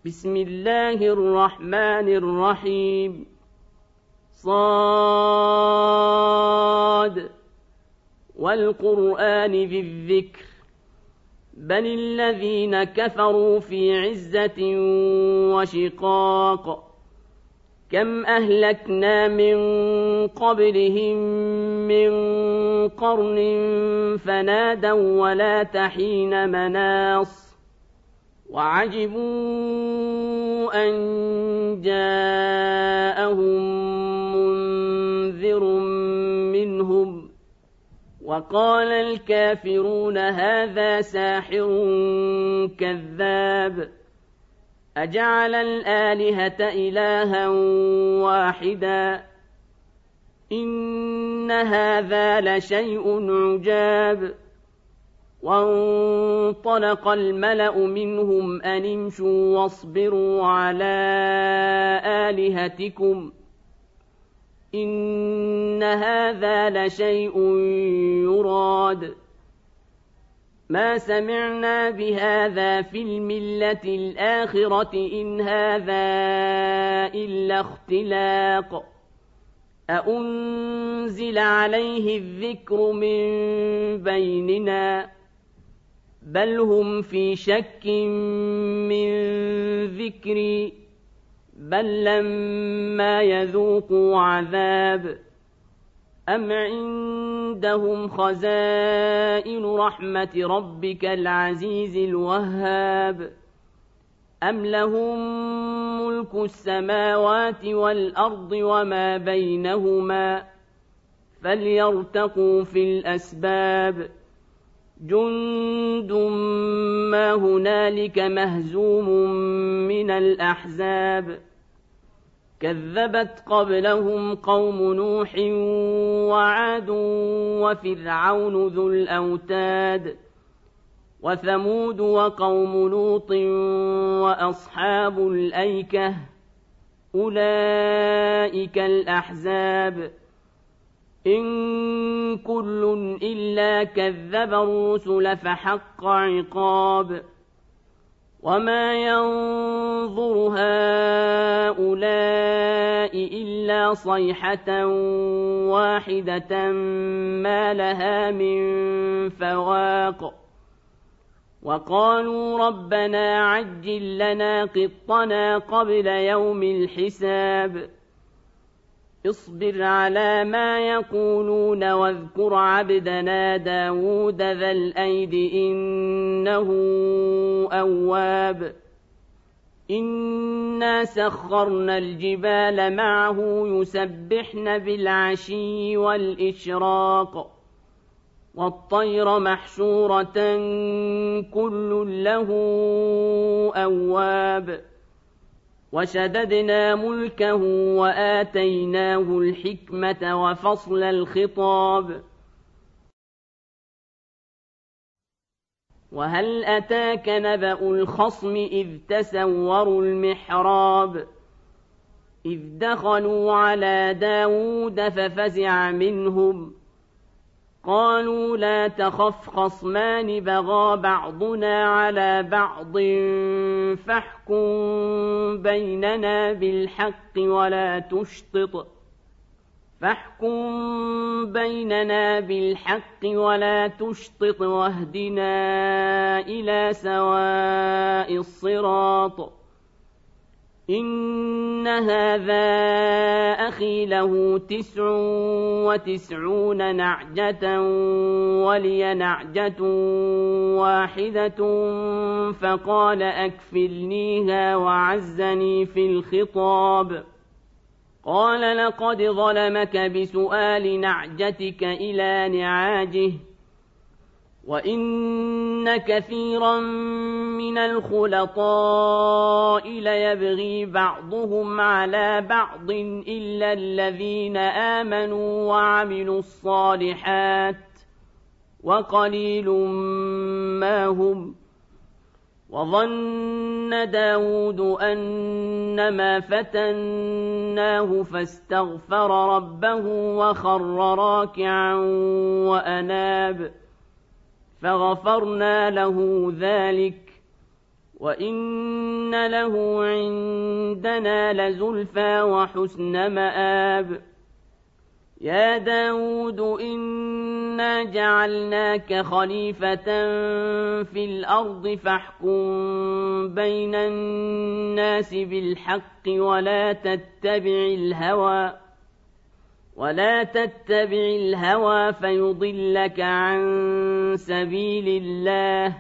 بسم الله الرحمن الرحيم صاد والقرآن ذي الذكر بل الذين كفروا في عزة وشقاق كم أهلكنا من قبلهم من قرن فنادوا ولا تحين مناص وعجبوا أن جاءهم منذر منهم وقال الكافرون هذا ساحر كذاب أجعل الآلهة إلها واحدا إن هذا لشيء عجاب وانطلق الملأ منهم أن امشوا واصبروا على آلهتكم إن هذا لشيء يراد ما سمعنا بهذا في الملة الآخرة إن هذا إلا اختلاق أأنزل عليه الذكر من بيننا بل هم في شك من ذكري بل لما يذوقوا عذاب أم عندهم خزائن رحمة ربك العزيز الوهاب أم لهم ملك السماوات والأرض وما بينهما فليرتقوا في الأسباب جند ما هنالك مهزوم من الأحزاب كذبت قبلهم قوم نوح وعاد وفرعون ذو الأوتاد وثمود وقوم لوط وأصحاب الأيكة أولئك الأحزاب إن كل إلا كذب الرسل فحق عقاب وما ينظر هؤلاء إلا صيحة واحدة ما لها من فواق وقالوا ربنا عجل لنا قطنا قبل يوم الحساب اصبر على ما يقولون واذكر عبدنا داود ذا الأيد إنه أواب إنا سخرنا الجبال معه يسبحن بالعشي والإشراق والطير محشورة كل له أواب وشددنا ملكه وآتيناه الحكمة وفصل الخطاب وهل أتاك نبأ الخصم إذ تسوروا المحراب إذ دخلوا على داود ففزع منهم قالوا لا تخف خصمان بغى بعضنا على بعض فاحكم بيننا بالحق ولا تشطط واهدنا إلى سواء الصراط إن هذا أخي له 99 نعجة ولي نعجة واحدة فقال أكفلنيها وعزني في الخطاب قال لقد ظلمك بسؤال نعجتك إلى نعاجه وإن كثيرا من الخلطاء ليبغي بعضهم على بعض إلا الذين آمنوا وعملوا الصالحات وقليل ما هم وظن داود أنما فتناه فاستغفر ربه وخر راكعا وأناب فغفرنا له ذلك وإن له عندنا لزلفى وحسن مآب يا داود إنا جعلناك خليفة في الأرض فاحكم بين الناس بالحق ولا تتبع الهوى فيضلك عن سبيل الله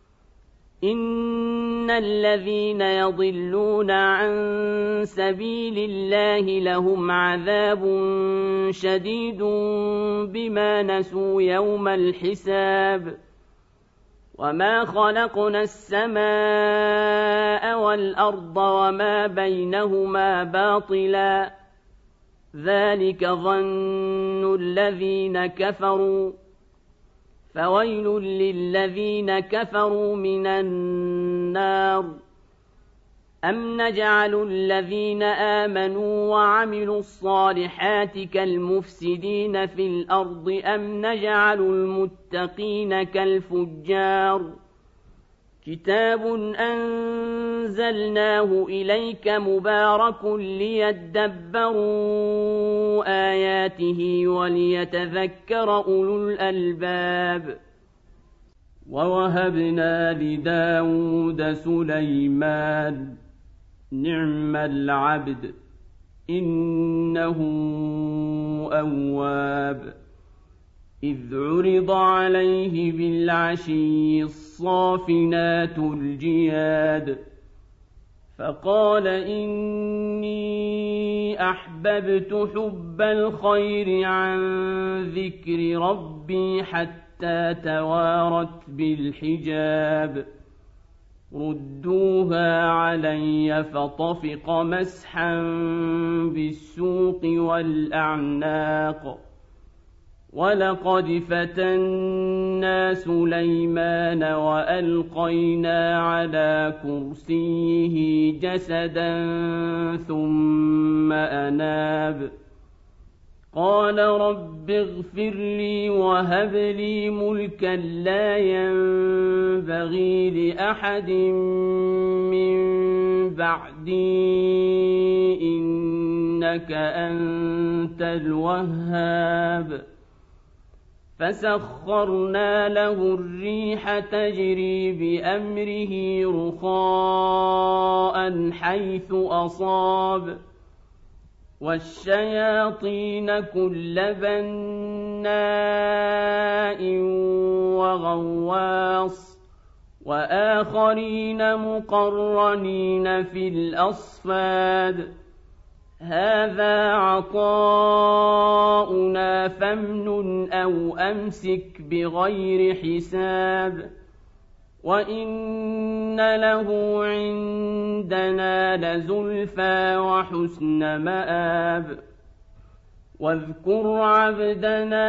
إن الذين يضلون عن سبيل الله لهم عذاب شديد بما نسوا يوم الحساب وما خلقنا السماء والأرض وما بينهما باطلا ذلك ظن الذين كفروا فويل للذين كفروا من النار أم نجعل الذين آمنوا وعملوا الصالحات كالمفسدين في الأرض أم نجعل المتقين كالفجار كتاب أنزلناه إليك مبارك ليدبروا آياته وليتذكر أولو الألباب ووهبنا لداود سليمان نعم العبد إنه أواب إذ عرض عليه بالعشي الصافنات الجياد فقال إني أحببت حب الخير عن ذكر ربي حتى توارت بالحجاب ردوها علي فطفق مسحا بالسوق والأعناق ولقد فتنا سليمان وألقينا على كرسيه جسدا ثم أناب قال رب اغفر لي وهب لي ملكا لا ينبغي لأحد من بعدي إنك أنت الوهاب فسخرنا له الريح تجري بأمره رخاء حيث أصاب والشياطين كل بناء وغواص وآخرين مقرنين في الأصفاد هذا عطاؤنا فامنن أو أمسك بغير حساب وإن له عندنا لزلفى وحسن مآب واذكر عبدنا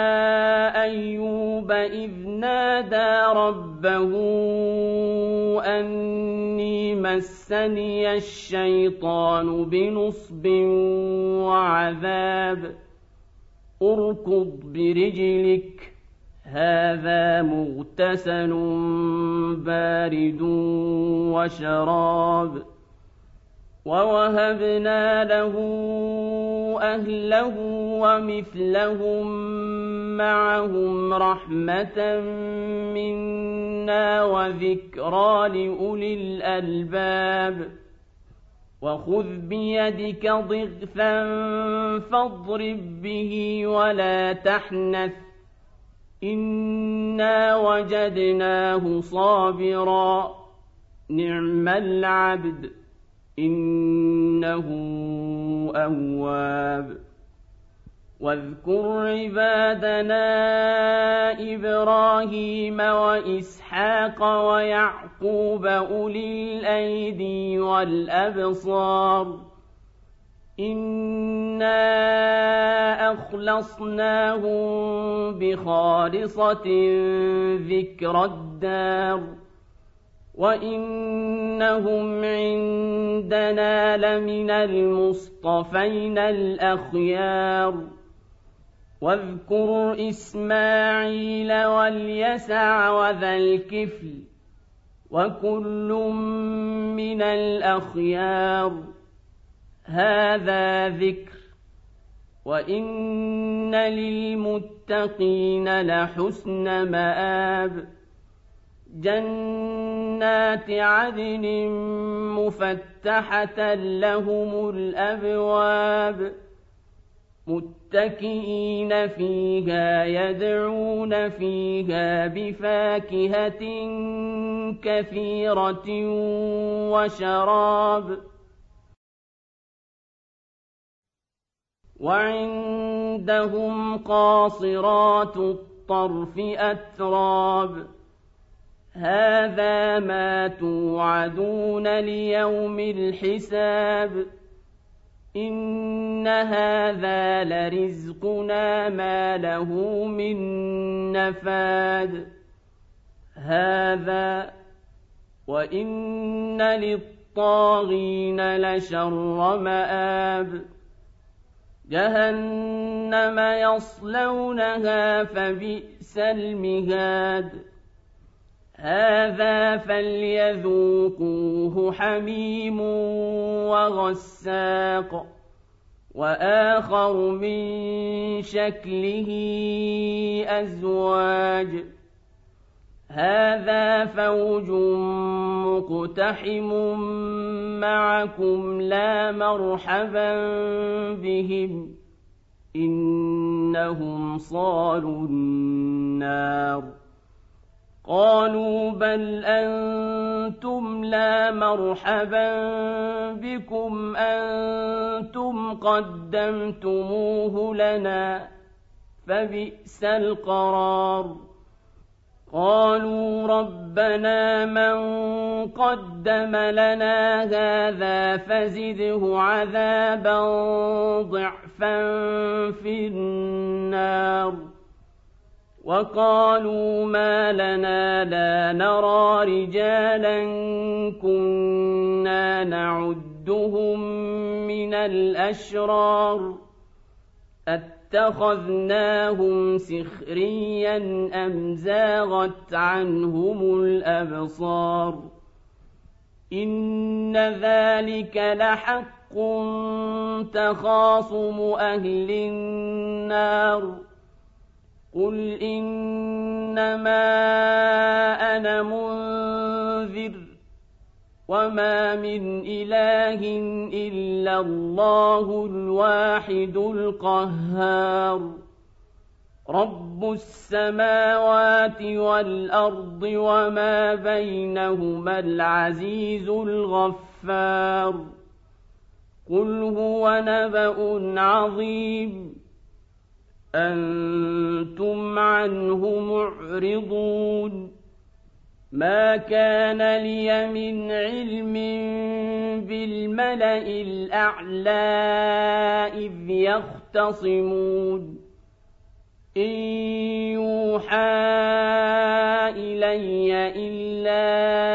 أيوب إذ نادى ربه أني مسني الشيطان بنصب وعذاب اركض برجلك هذا مغتسل بارد وشراب ووهبنا له أهله ومثلهم معهم رحمة منا وذكرى لأولي الألباب وخذ بيدك ضغثا فاضرب به ولا تحنث إنا وجدناه صابرا نعم العبد إنه أواب واذكر عبادنا إبراهيم وإسحاق ويعقوب أولي الأيدي والأبصار إنا أخلصناهم بخالصة ذكر الدار وإنهم عندنا لمن المصطفين الأخيار واذكر إسماعيل واليسع وذا الكفل وكل من الأخيار. هذا ذكر، وإن للمتقين لحسن مآب. جنات عدن مفتحة لهم الأبواب، متكئين فيها يدعون فيها بفاكهة كثيرة وشراب. وعندهم قاصرات الطرف أتراب. هذا ما توعدون ليوم الحساب. إن هذا لرزقنا ما له من نفاد. هذا وإن للطاغين لشر مآب. جهنم يصلونها فبئس المهاد. هذا فليذوقوه حميم وغساق، وآخر من شكله أزواج. هذا فوج مقتحم معكم لا مرحبا بهم، إنهم صالوا النار. قالوا بل أنتم لا مرحبا بكم أنتم قدمتموه لنا فبئس القرار. قالوا ربنا من قدم لنا هذا فزده عذابا ضعفا في النار. وقالوا ما لنا لا نرى رجالا كنا نعدهم من الأشرار اتخذناهم سخريا أم زاغت عنهم الأبصار. إن ذلك لحق تخاصم أهل النار. قل إنما أنا منذر وما من إله إلا الله الواحد القهار. رب السماوات والأرض وما بينهما العزيز الغفار. قل هو نبأ عظيم أنتم عنه معرضون. ما كان لي من علم بالملأ الأعلى إذ يختصمون. إن يوحى إلي إلا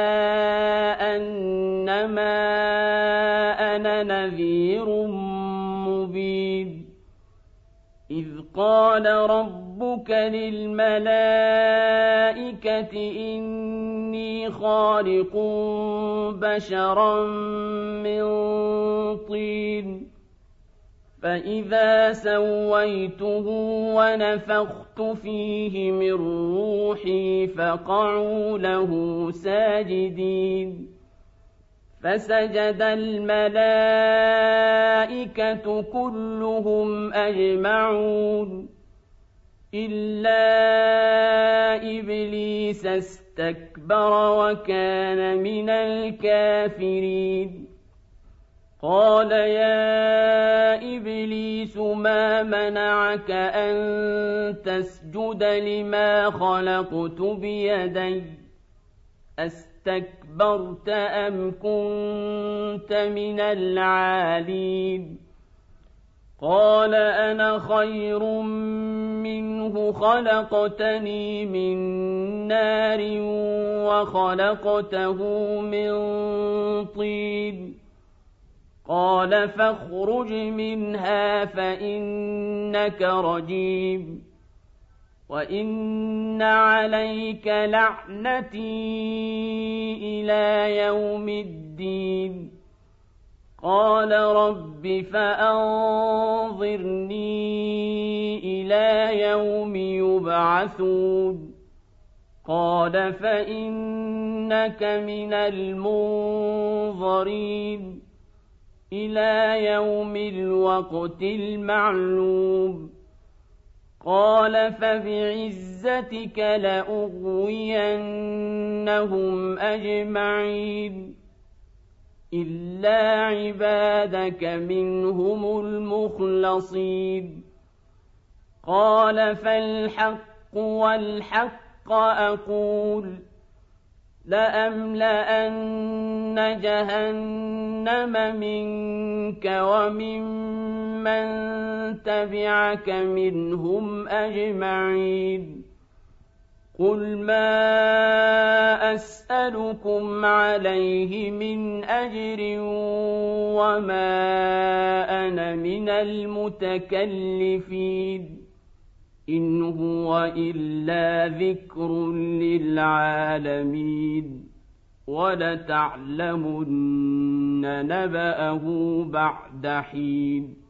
أنما أنا نذير مبين. إذ قال ربك للملائكة إني خالق بشرا من طين فإذا سويته ونفخت فيه من روحي فقعوا له ساجدين. فسجد الملائكة كلهم أجمعون إلا إبليس استكبر وكان من الكافرين. قال يا إبليس ما منعك أن تسجد لما خلقت بيدي أستكبرت أم كنت من العالين؟ قال أنا خير منه خلقتني من نار وخلقته من طين. قال فاخرج منها فإنك رجيم وإن عليك لعنتي إلى يوم الدين قال رب فأنظرني إلى يوم يبعثون قال فإنك من المنظرين إلى يوم الوقت المعلوم قال فبعزتك لأغوينهم أجمعين إلا عبادك منهم المخلصين قال فالحق والحق أقول لأملأن جهنم منك وممن تبعك منهم أجمعين قل ما أسألكم عليه من أجر وما أنا من المتكلفين إن هو إلا ذكر للعالمين ولتعلمن نبأه بعد حين